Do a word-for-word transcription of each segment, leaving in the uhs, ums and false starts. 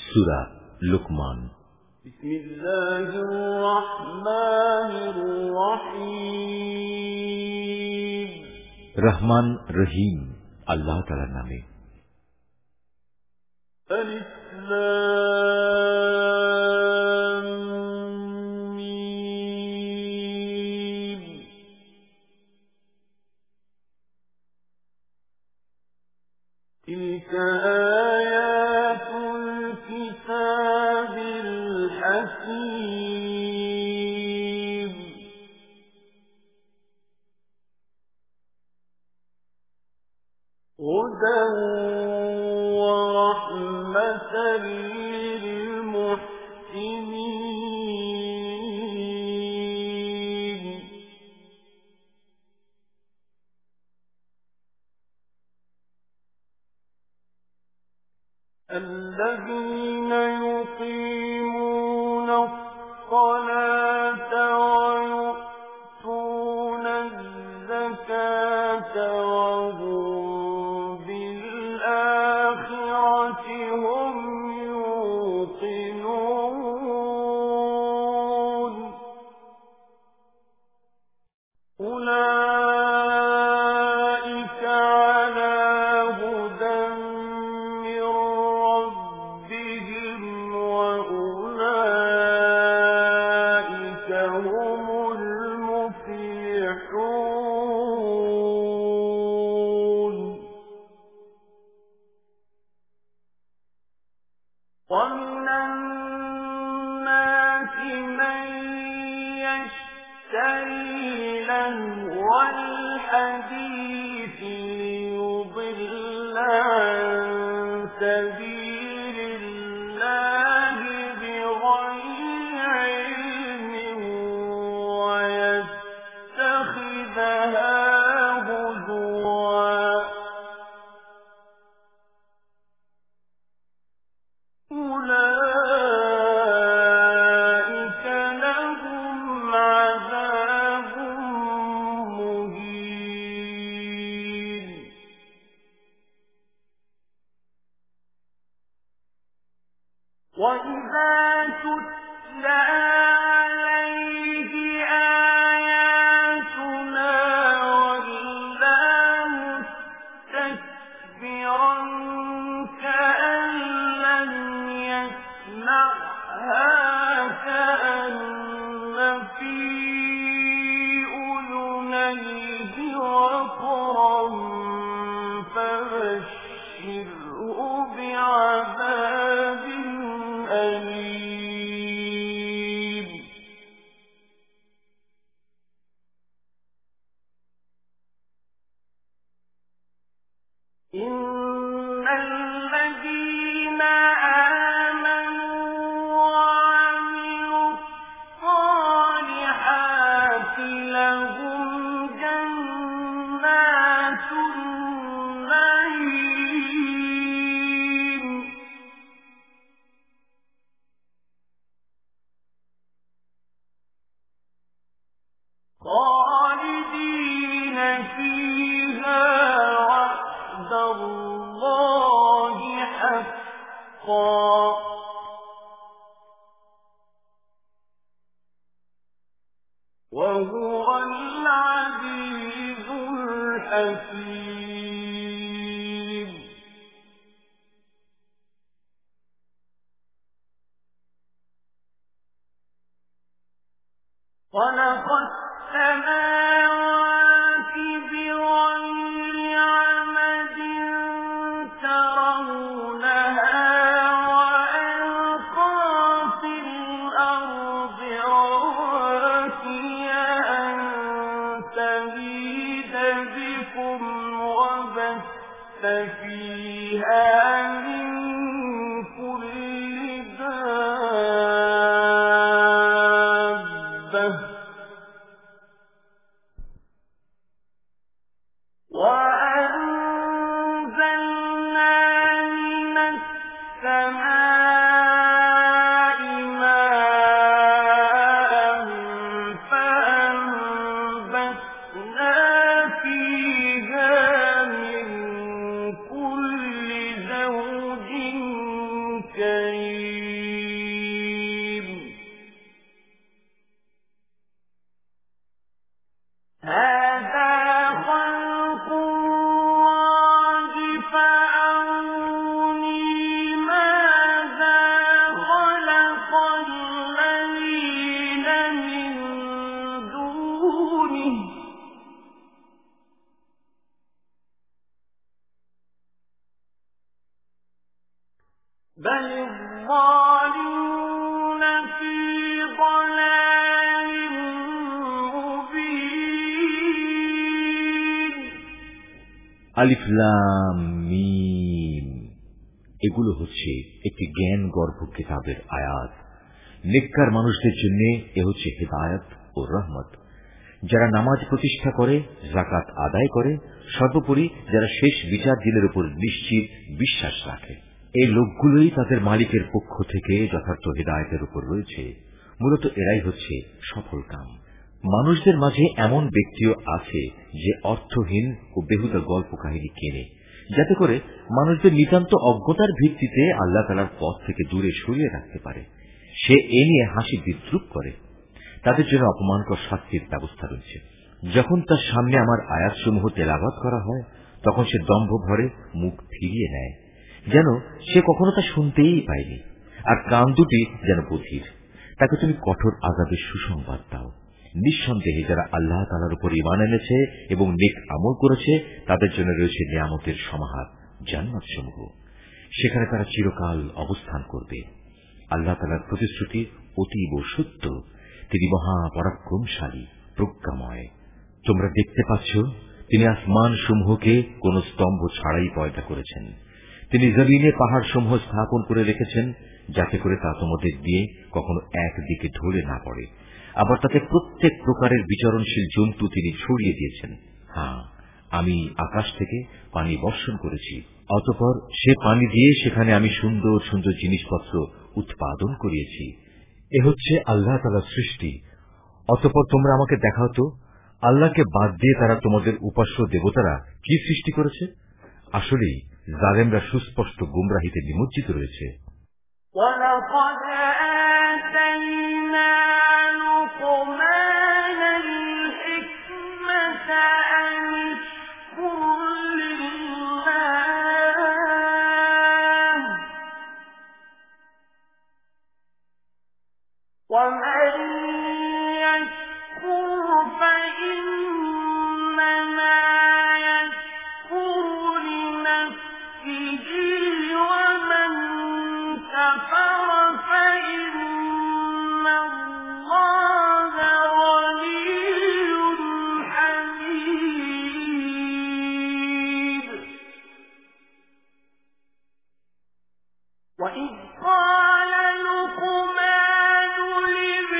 सूरा लुकमान। बिस्मिल्लाहिर्रहमानिर्रहीम। रहमान रहीम अल्लाह ताला नामे। अलिफ लाम मीम। तिल्क आयातुल किताबिल हकीम। हुदन व रहमतन लिलमुहसिनीन। الذين يقيمون الصلاة ويؤتون الزكاة وهم بالآخرة هم يوقنون. أولئك على هدى من ربهم وأولئك هم المفلحون. ومن الناس من يشتري لهو الحديث ليضل عن سبيل الله بغير علم ويتخذها هزوا. أولئك لهم عذاب مهين. وإذا تتلى عليه آياتنا ولى مستكبرا كأن لم يسمعها كأن في أذنيه وقرا فبشره بعذاب أليم. إن الذين آمنوا وعملوا الصالحات لهم جنات النعيم خالدين فيها وعد الله حقا وهو العزيز الحكيم. خلق السماوات بغير عمد ترونها وألقى في الأرض رواسي أن تميد بكم وبث فيها من كل دابة وأنزلنا من السماء ماء فأنبتنا فيها من كل زوج كريم. بل الظالمون في ضلال مبين আলিফ লাম মিম এগুলো হচ্ছে একটি জ্ঞান গর্ভ কিতাবের আয়াত। নেককার মানুষদের জন্য এ হচ্ছে হিদায়াত ও রহমত। যারা নামাজ প্রতিষ্ঠা করে, যাকাত আদায় করে, সর্বোপরি যারা শেষ বিচার দিনের উপর নিশ্চিত বিশ্বাস রাখে, এই লোকগুলোই তাদের মালিকের পক্ষ থেকে যথার্থ হিদায়াতের উপর রয়েছে। মূলত এরাই হচ্ছে সফল কাম। মানুষদের মাঝে এমন ব্যক্তিও আছে যে অর্থহীন ও বেহুদা গল্প কাহিনী কেনে, যাতে করে মানুষদের নিতান্ত অজ্ঞতার ভিত্তিতে আল্লাহ তাআলার পথ থেকে দূরে সরিয়ে রাখতে পারে। সে এ নিয়ে হাসি বিদ্রুপ করে। তাদের জন্য অপমানকর শাস্তির ব্যবস্থা রয়েছে। যখন তার সামনে আমার আয়াতসমূহ তেলাওয়াত করা হয়, তখন সে দম্ভ ভরে মুখ ফিরিয়ে নেয়, যেন সে কখনো তা শুনতেই পায়নি, আর কান দুটি যেন বধির। তাকে তুমি কঠোর আযাবের সুসংবাদ দাও। নিঃসন্দেহে যারা আল্লাহ তাআলার উপর ঈমান এনেছে এবং নেক আমল করেছে, তাদের জন্য রয়েছে নিয়ামতের সমাহার, জান্নাতসমূহ। সেখানে তারা চিরকাল অবস্থান করবে। আল্লাহ তাআলার প্রতিশ্রুতি অতীব সত্য। তিনি মহাপরাক্রমশালী, প্রজ্ঞাময়। তোমরা দেখতে পাচ্ছ, তিনি আসমান সমূহকে কোন স্তম্ভ ছাড়াই পয়দা করেছেন। তিনি জমিনে পাহাড় সমূহ স্থাপন করে রেখেছেন, যাতে করে তা তোমাদের দিয়ে কখনো একদিকে ঢলে না পড়ে। আবার তাতে প্রত্যেক প্রকারের বিচরণশীল জন্তু তিনি ছড়িয়ে দিয়েছেন। হ্যাঁ, আমি আকাশ থেকে পানি বর্ষণ করেছি, অতঃপর সে পানি দিয়ে সেখানে আমি সুন্দর সুন্দর জিনিসপত্র উৎপাদন করিয়েছি। এ হচ্ছে আল্লাহ তাআলার সৃষ্টি। অতঃপর তোমরা আমাকে দেখাও তো, আল্লাহকে বাদ দিয়ে তারা তোমাদের উপাস্য দেবতারা কি সৃষ্টি করেছে। আসলেই জালেমরা সুস্পষ্ট গুমরাহিতে নিমজ্জিত রয়েছে। وَلَقَدْ آتَيْنَا لُقْمَانَ الْحِكْمَةَ أَنِ اشْكُرْ لِلَّهِ وَمَن يَشْكُرْ فَإِنَّمَا يَشْكُرُ لِنَفْسِهِ وَمَن كَفَرَ فَإِنَّ اللَّهَ غَنِيٌّ حَمِيدٌ وَإِذْ قَالَ لُقْمَانُ لِابْنِهِ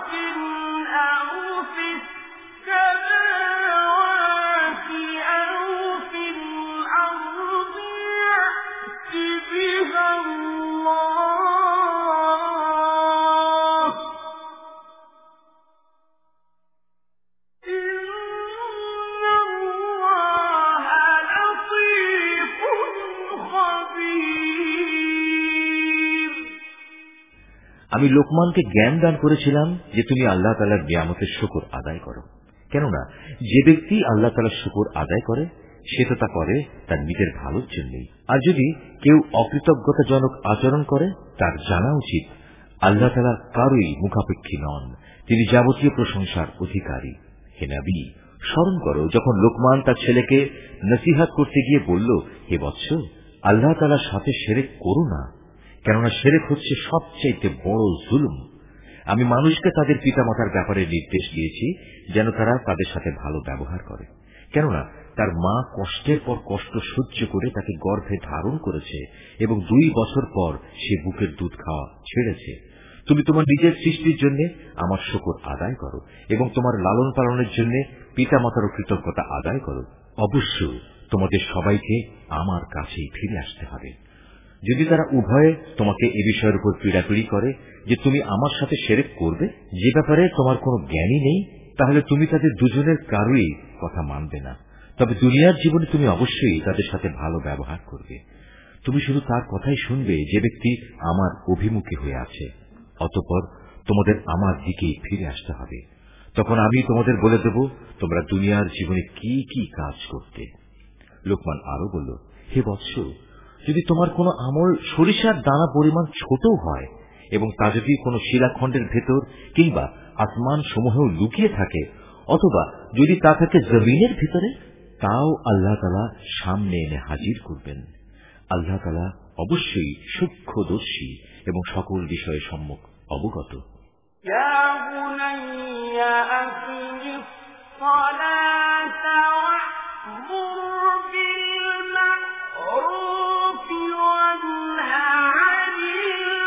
আমি লোকমানকে জ্ঞান দান করেছিলাম যে তুমি আল্লাহ তাআলার নিয়ামতের শুকর আদায় করো, কেননা যে ব্যক্তি আল্লাহ তাআলার শুকর আদায় করে সে তো তা করে তার নিজের ভালোর জন্যই। আর যদি কেউ অকৃতজ্ঞতাজনক আচরণ করে তার জানা উচিত আল্লাহ তাআলা কারোই মুখাপেক্ষী নন, তিনি যাবতীয় প্রশংসার অধিকারী। হে নবী, স্মরণ করো যখন লোকমান তার ছেলেকে নসিহত করতে গিয়ে বলল, হে বৎস, আল্লাহ তাআলার সাথে শিরক করো না, কেননা শিরক হচ্ছে সবচেয়ে বড় জুলুম। আমি মানুষকে তাদের পিতামাতার ব্যাপারে নির্দেশ দিয়েছি যেন তারা তাদের সাথে ভালো ব্যবহার করে, কেননা তার মা কষ্টের পর কষ্ট সহ্য করে তাকে গর্ভে ধারণ করেছে এবং দুই বছর পর সে বুকের দুধ খাওয়া ছেড়েছে। তুমি তোমার নিজের সৃষ্টির জন্য আমার শুকর আদায় করো এবং তোমার লালন পালনের জন্য পিতামাতারও কৃতজ্ঞতা আদায় করো। অবশ্য তোমাদের সবাইকে আমার কাছেই ফিরে আসতে হবে। যদি তারা উভয়ে তোমাকে এ বিষয়ের উপর পীড়াপিড়ি করে যে তুমি আমার সাথে শিরক করবে, যে ব্যাপারে তোমার কোনো জ্ঞানই নেই, তাহলে তুমি তাদের দুজনের কারোই কথা মানবে না। তবে দুনিয়ার জীবনে তুমি অবশ্যই তাদের সাথে ভালো ব্যবহার করবে। তুমি শুধু তার কথাই শুনবে যে ব্যক্তি আমার অভিমুখী হয়ে আছে। অতঃপর তোমাদের আমার দিকেই ফিরে আসতে হবে। তখন আমি তোমাদের বলে দেব তোমরা দুনিয়ার জীবনে কি কি কাজ করতে। লোকমান আরো বলল, হে বৎস, যদি তোমার কোনো আমল সরিষার দানা পরিমাণ ছোট হয় এবং তা যদি কোনো শিলাখণ্ডের ভেতর কিংবা আসমান সমূহেও লুকিয়ে থাকে, অথবা যদি তা থাকে জমিনের ভিতরে, তাও আল্লাহ তাআলা সামনে এনে হাজির করবেন। আল্লাহ তাআলা অবশ্যই সূক্ষ্মদর্শী এবং সকল বিষয়ে সম্যক অবগত। ইয়া বুনাইয়া আকিমিস সালাতা ওয়া'মুর বিল মা'রুফি ওয়ানহা 'আনিল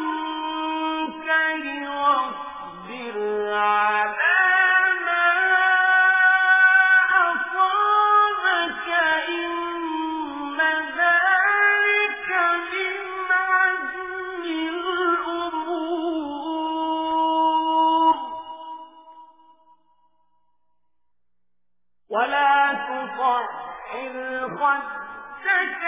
মুনকারি ওয়াসবির 'আলা ولا تصعر خدك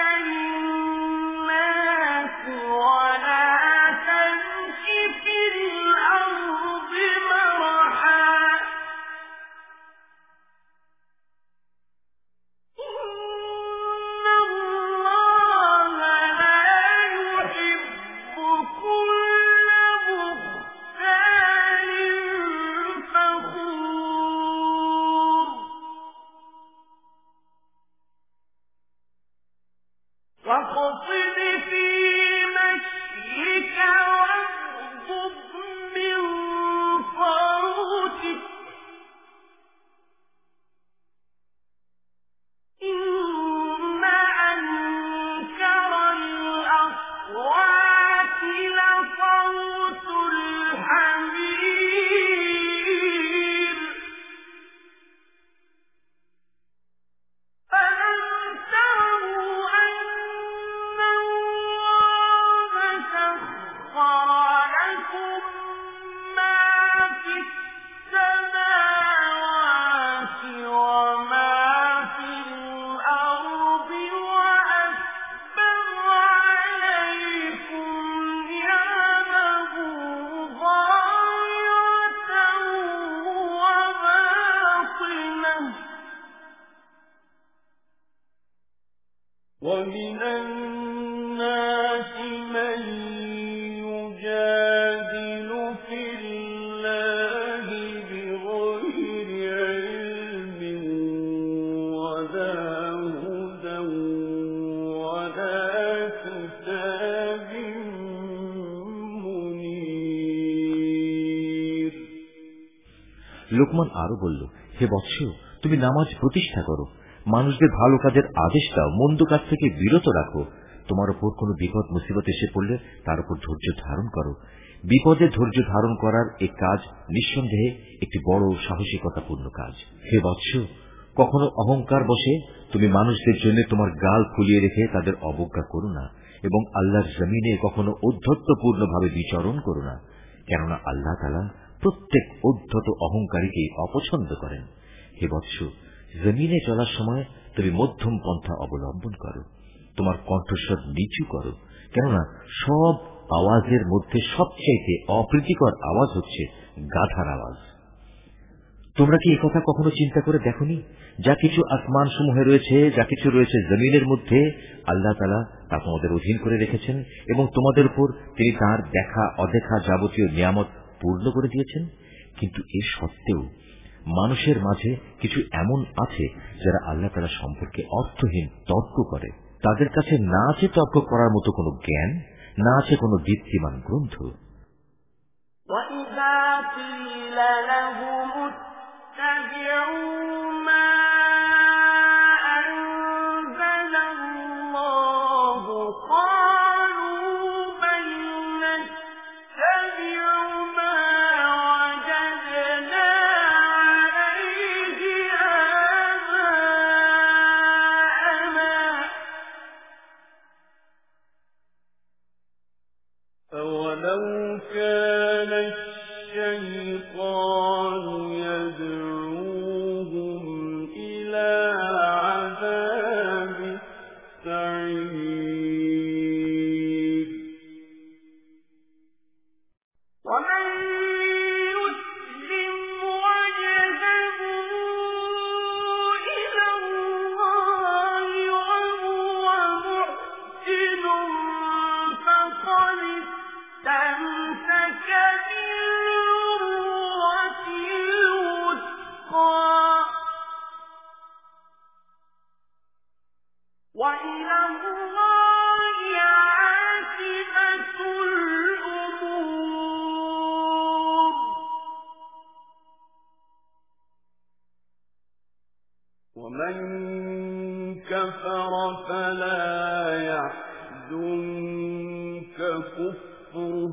للناس ولا تمش في الأرض مرحا إن الله لا يحب كل مختال فخور واقصد في مشيك واغضض من صوتك إن أنكر الأصوات لصوت الحمير ألم تروا أن سخر لكم ما في السماوات وما في الأرض وأسبغ عليكم نعمه ظاهرة وباطنة ومن الناس من يجادل في الله بغير علم ولا هدى ولا كتاب منير। লোকমান আরো বলল, হে বৎস, তুমি নামাজ প্রতিষ্ঠা করো, মানুষদের ভালো কাজের আদেশ দাও, মন্দ কাজ থেকে বিরত রাখো, তোমার উপর কোনো বিপদ মুসিবত এসে পড়লে তার উপর ধৈর্য ধারণ করো। বিপদে ধৈর্য ধারণ করার এই কাজ নিঃসন্দেহে একটি বড় সাহসিকতাপূর্ণ কাজ। হে বৎস, কখনো অহংকার বসে তুমি মানুষদের জন্য তোমার গাল ফুলিয়ে রেখে তাদের অবজ্ঞা করো না, এবং আল্লাহর জমিনে কখনো ঔদ্ধত্যপূর্ণ ভাবে বিচরণ করো না, কেননা আল্লাহ তাআলা প্রত্যেক উদ্ধত অহংকারীকে অপছন্দ করেন। হে বৎস, জমিনে চলার সময় তুমি মধ্যম পন্থা অবলম্বন করো, তোমার কণ্ঠস্বর নিচু করো, কেননা সব আওয়াজের মধ্যে সবচাইতে অপ্রীতিকর আওয়াজ হচ্ছে গাধার আওয়াজ। তোমরা কি একথা কখনো চিন্তা করে দেখোনি? যা কিছু আসমান সমূহে রয়েছে, যা কিছু রয়েছে জমিনের মধ্যে, আল্লাহ তাআলা তা তোমাদের অধীন করে রেখেছেন, এবং তোমাদের উপর তিনি তার দেখা অদেখা যাবতীয় নিয়ামত পূর্ণ করে দিয়েছেন। কিন্তু এ সত্ত্বেও মানুষের মাঝে কিছু এমন আছে যারা আল্লাহ তাআলা সম্পর্কে অর্থহীন তর্ক করে। তাদের কাছে না আছে তর্ক করার মতো কোনো জ্ঞান, না আছে কোনো দীপ্তিমান গ্রন্থ। وَإِذَا قِيلَ لَهُمُ اتَّبِعُوا مَا أَنزَلَ اللَّهُ قَالُوا بَلْ نَتَّبِعُ مَا وَجَدْنَا عَلَيْهِ آبَاءَنَا أَوَلَوْ كَانَ الشَّيْطَانُ يَدْعُوهُمْ إِلَى عَذَابِ السَّعِيرِ وَمَن يُسْلِمْ وَجْهَهُ إِلَى اللَّهِ وَهُوَ مُحْسِنٌ فَقَدِ اسْتَمْسَكَ بِالْعُرْوَةِ الْوُثْقَىٰ وَإِلَى اللَّهِ عَاقِبَةُ الْأُمُورِ وَمَن كَفَرَ فَلَا يَحْزُنكَ كُفْرُهُ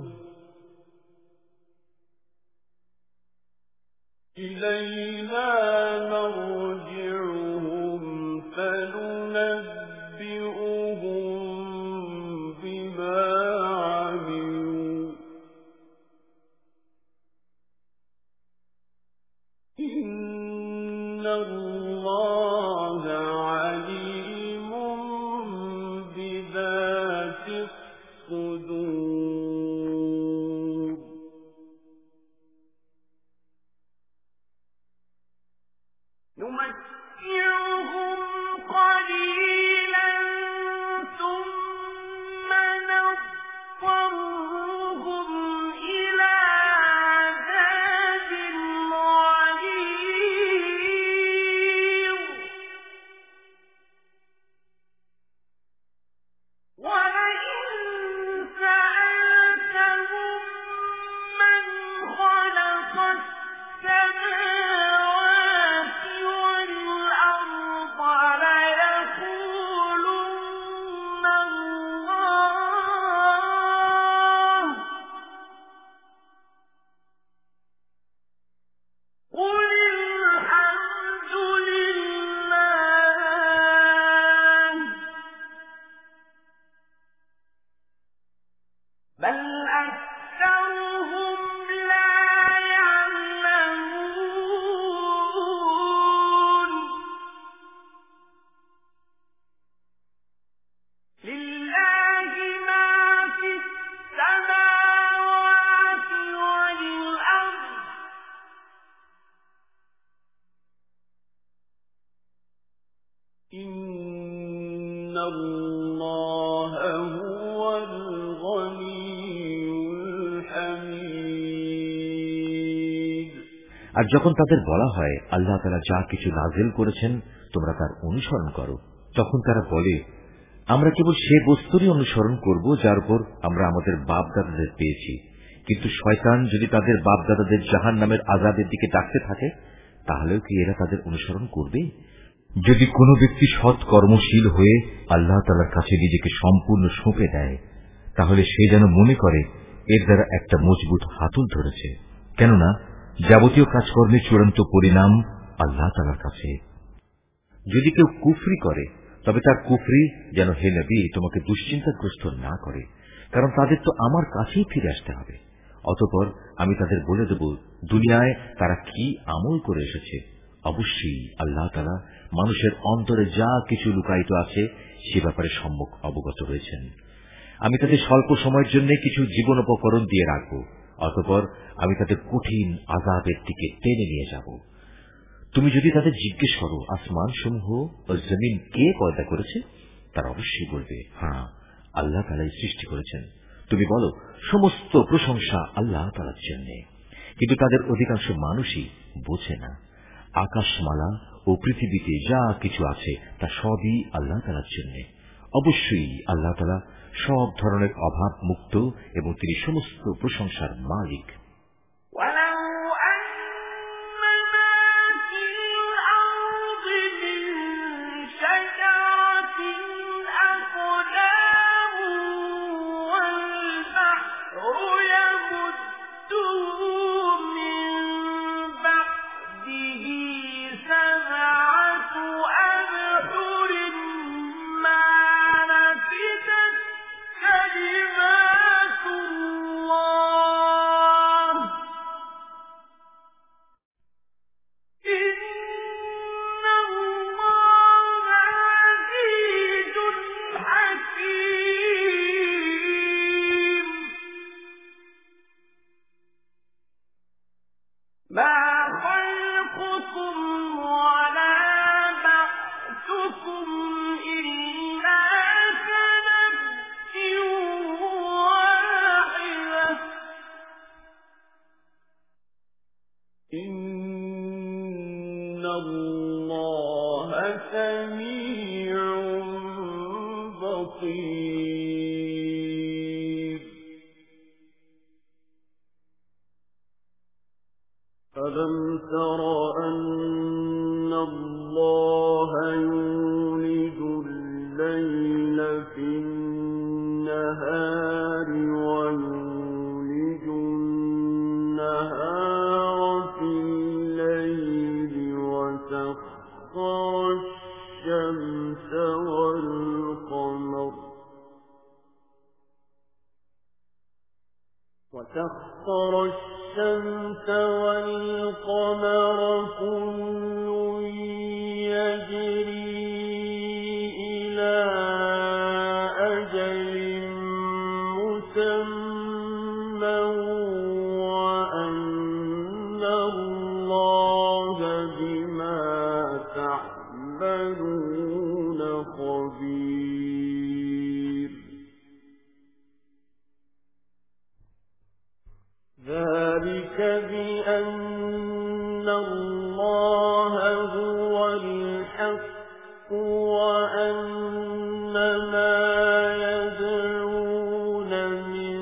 إِلَيْنَا مَرْجِعُهُمْ فَنُنَبِّئُهُم بِمَا عَمِلُوا إِنَّ اللَّهَ عَلِيمٌ بِذَاتِ الصُّدُورِ نُمَتِّعُهُمْ قَلِيلًا ثُمَّ نَضْطَرُّهُمْ إِلَىٰ عَذَابٍ غَلِيظٍ وَلَئِن سَأَلْتَهُم مَّنْ خَلَقَ السَّمَاوَاتِ وَالْأَرْضَ لَيَقُولُنَّ اللَّهُ قُلِ الْحَمْدُ لِلَّهِ بَلْ أَكْثَرُهُمْ لَا يَعْلَمُونَ لِلَّهِ مَا فِي السَّمَاوَاتِ وَالْأَرْضِ إِنَّ اللَّهَ هُوَ الْغَنِيُّ الْحَمِيدُ আর যখন তাদের বলা হয় আল্লাহ তাআলা যা কিছু নাযিল করেছেন তোমরা তার অনুসরণ করো, তখন তারা বলে আমরা কেবল সে বস্তুরই অনুসরণ করব যার উপর আমরা আমাদের বাপ দাদাদের পেয়েছি। কিন্তু শয়তান যদি তাদের বাপ দাদাদের জাহান্নামের আযাবের দিকে ডাকতে থাকে, তাহলেও কি এরা তাদের অনুসরণ করবে? যদি কোনো ব্যক্তি সৎ কর্মশীল হয়ে আল্লাহ তাআলার কাছে নিজেকে সম্পূর্ণ সঁপে দেয়, তাহলে সে যেন মনে করে এর দ্বারা একটা মজবুত হাতল ধরেছে, কেননা যাবতীয় কাজকর্মের চূড়ান্ত পরিণাম আল্লাহ তাআলার কাছে। যদি কেউ কুফরি করে, তবে তার কুফরি যেন হে নবী তোমাকে দুশ্চিন্তাগ্রস্ত না করে, কারণ তাদের তো আমার কাছেই ফিরে আসতে হবে। অতঃপর আমি তাদের বলে দেব দুনিয়ায় তারা কি আমল করে এসেছে। অবশ্যই আল্লাহ তাআলা মানুষের অন্তরে যা কিছু লুকায়িত আছে সে ব্যাপারে সম্যক অবগত রয়েছেন। আমি তাদের স্বল্প সময়ের জন্য কিছু জীবনোপকরণ দিয়ে রাখব, অতঃপর আমি তাদের কঠিন আযাবের দিকে টেনে নিয়ে যাব। তুমি যদি তাদের জিজ্ঞেস করো আসমান সমূহ ও জমিন কে পয়দা করেছে, তারা অবশ্যই বলবে হ্যাঁ, আল্লাহ তাআলাই সৃষ্টি করেছেন। তুমি বলো সমস্ত প্রশংসা আল্লাহ তাআলার জন্য, কিন্তু তাদের অধিকাংশ মানুষই বোঝে না। আকাশমালা ও পৃথিবীতে যা কিছু আছে তা সবই আল্লাহ তাআলার জন্য। অবশ্যই আল্লাহ তাআলা সব ধরনের অভাব মুক্ত এবং তিনি সমস্ত প্রশংসার মালিক। ألم تر أن الله يولج الليل في النهار ويولج النهار في الليل وسخر الشمس والقمر وسخر الشمس والقمر كل يجري إلى أجل مسمى وأن الله بما تعملون خبير. ذلك بأن الله هو الحق وأن ما يدعون من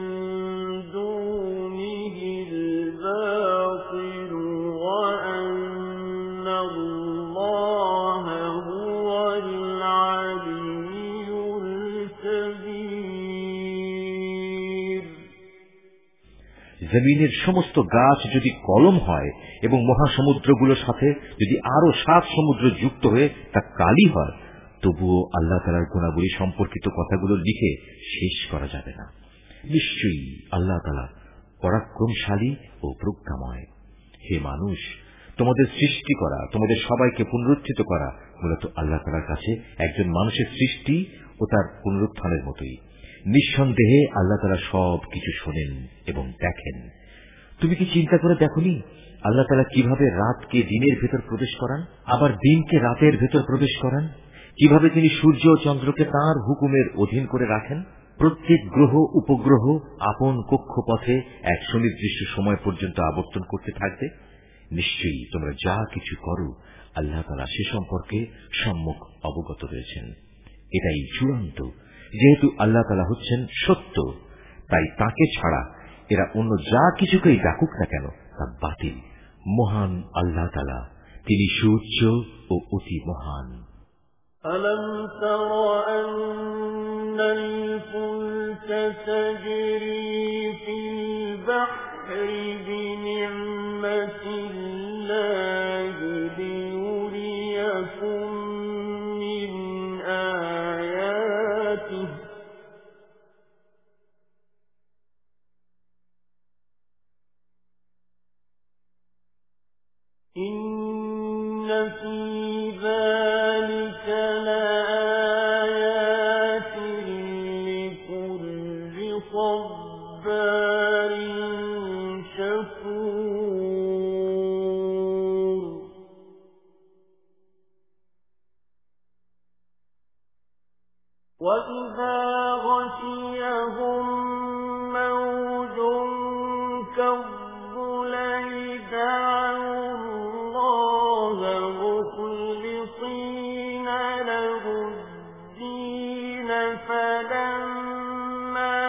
دونه الباطل وأن الله هو العلي الكبير. জমিনের সমস্ত গাছ যদি কলম হয় এবং মহাসমুদ্রগুলোর সাথে যদি আরো সাত সমুদ্র যুক্ত হয়ে তা কালি হয়, তবুও আল্লাহ তাআলার গুণাবলী সম্পর্কিত কথাগুলো লিখে শেষ করা যাবে না। নিশ্চয়ই আল্লাহ তাআলা পরাক্রমশালী ও প্রজ্ঞাময়। হে মানুষ, তোমাদের সৃষ্টি করা, তোমাদের সবাইকে পুনরুত্থিত করা মূলত আল্লাহ তাআলার কাছে একজন মানুষের সৃষ্টি ও তার পুনরুত্থানের মতোই। নিঃসন্দেহে আল্লাহ তাআলা সব কিছু শোনেন এবং দেখেন। তুমি কি চিন্তা করে দেখোনি আল্লাহ তাআলা কিভাবে রাতকে দিনের ভেতর প্রবেশ করান, আবার দিনকে রাতের ভেতর প্রবেশ করান? কিভাবে তিনি সূর্য ও চন্দ্রকে তাঁর হুকুমের অধীন করে রাখেন? প্রত্যেক গ্রহ উপগ্রহ আপন কক্ষপথে এক সুনির্দিষ্ট সময় পর্যন্ত আবর্তন করতে থাকবে। নিশ্চয়ই তোমরা যা কিছু করো আল্লাহ তাআলা সে সম্পর্কে সম্যক অবগত রয়েছেন। এটাই চূড়ান্ত। যেহেতু আল্লাহ তাআলা হচ্ছেন সত্য, তাই তাকে ছাড়া এরা অন্য যা কিছুকেই ডাকুক না কেন তা বাতিল। মহান আল্লাহ তাআলা তিনি সুউচ্চ ও অতি মহান। ألم تر أن الفلك تجري في البحر بنعمة الله ليريكم من آياته إن في ذلك لآيات لكل صبار شكور وإذا غشيهم موج كالظلل دعوا الله مخلصين له الدين فلما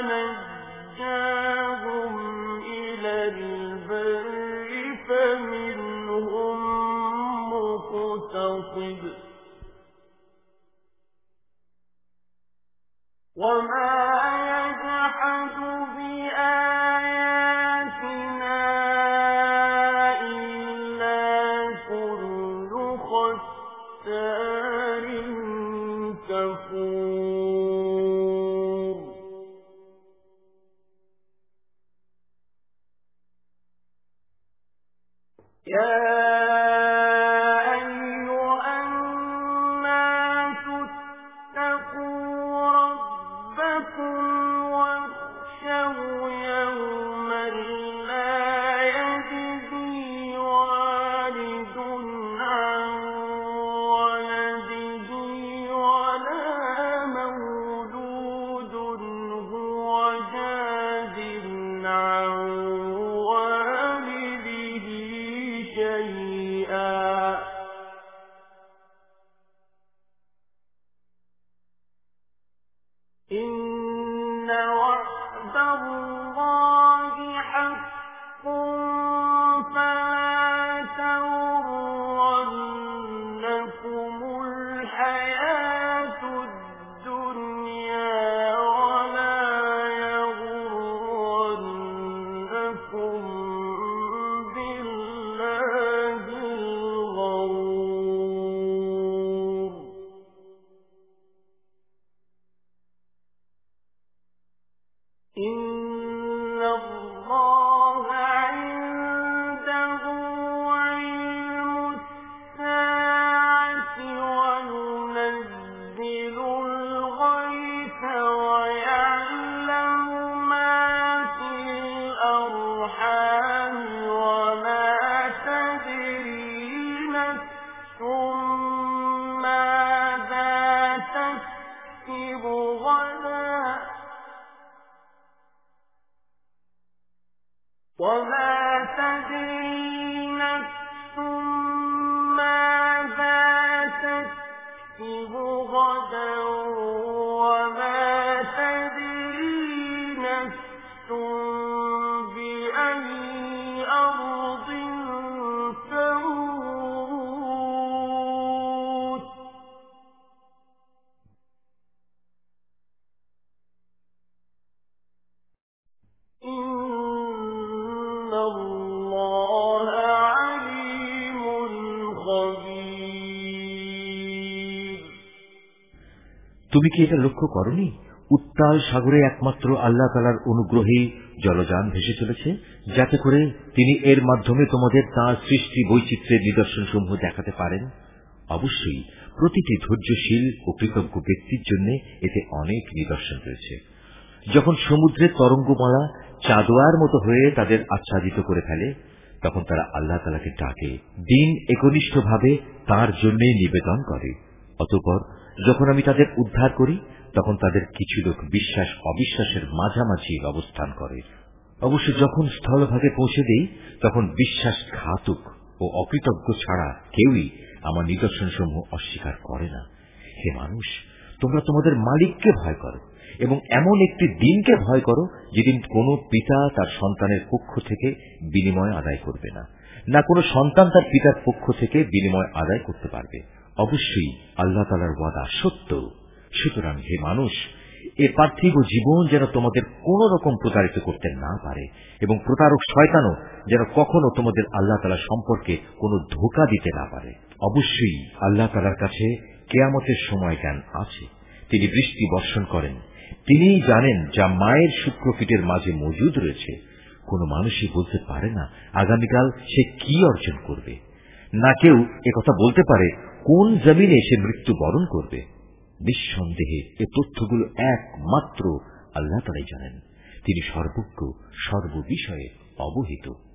نجاهم إلى البر فمنهم مقتصد وما يجحد بآياتنا إلا كل ختار كفور يا أيها الناس اتقوا ربكم واخشوا يوما لا يجزي والد عن ولده ولا مولود هو جاز عن والده شيئا إن وعد الله حق فلا تغرنكم الحياة الدنيا ولا يغرنكم بالله الغرور إن الله عنده علم الساعة وينزل الغيث ويعلم ما في الأرحام وما تدري نفس ماذا تكسب غدا وما تدري نفس ماذا تكسب غدا وما تدري نفس بأي أرض تموت إن الله عليم خبير তুমি কি এটা লক্ষ্য করনি? উত্তাল সাগরে একমাত্র আল্লাহ তাআলার অনুগ্রহেই জলযান ভেসে চলেছে, যাতে করে তিনি এর মাধ্যমে তোমাদের তাঁর সৃষ্টি বৈচিত্র্যের নিদর্শনসমূহ দেখাতে পারেন। অবশ্যই প্রতিটি ধৈর্যশীল ও কৃতজ্ঞ ব্যক্তির জন্য এতে অনেক নিদর্শন রয়েছে। যখন সমুদ্রের তরঙ্গমালা চাঁদোয়ার মতো হয়ে তাদের আচ্ছাদিত করে ফেলে, তখন তারা আল্লাহ তাআলাকে ডাকে, দিন একনিষ্ঠভাবে তাঁর জন্য নিবেদন করে। অতঃপর যখন আমি তাদের উদ্ধার করি, তখন তাদের কিছু লোক বিশ্বাস অবিশ্বাসের মাঝামাঝি অবস্থান করে। অবশ্য যখন স্থলভাগে পৌঁছে দেই, তখন বিশ্বাসঘাতক ও অকৃতজ্ঞ ছাড়া কেউই আমার নিদর্শনসমূহ অস্বীকার করে না। হে মানুষ, তোমরা তোমাদের মালিককে ভয় করো এবং এমন একটি দিনকে ভয় করো যেদিন কোনো পিতা তার সন্তানের পক্ষ থেকে বিনিময় আদায় করবে না, না কোনো সন্তান তার পিতার পক্ষ থেকে বিনিময় আদায় করতে পারবে। অবশ্যই আল্লাহ তাআলার ওয়াদা সত্য। সুতরাং হে মানুষ, এ পার্থিব জীবন যেন তোমাদের কোন রকম প্রতারিত করতে না পারে, এবং প্রতারক শয়তানও যেন কখনো তোমাদের আল্লাহ তাআলা সম্পর্কে কোনো ধোঁকা দিতে না পারে। অবশ্যই আল্লাহ তাআলার কাছে কিয়ামতের সময় জ্ঞান আছে। তিনি বৃষ্টি বর্ষণ করেন, তিনিই জানেন যা মায়ের শুক্রকীটের মাঝে মজুদ রয়েছে। কোনো মানুষই বলতে পারে না আগামীকাল সে কি অর্জন করবে, না কেউ একথা বলতে পারে কোন জমিনে সে মৃত্যু বরণ করবে। নিঃসন্দেহে এ তথ্যগুলো একমাত্র আল্লাহ তাআলাই জানেন। তিনি সর্বজ্ঞ, সর্ববিষয়ে অবহিত।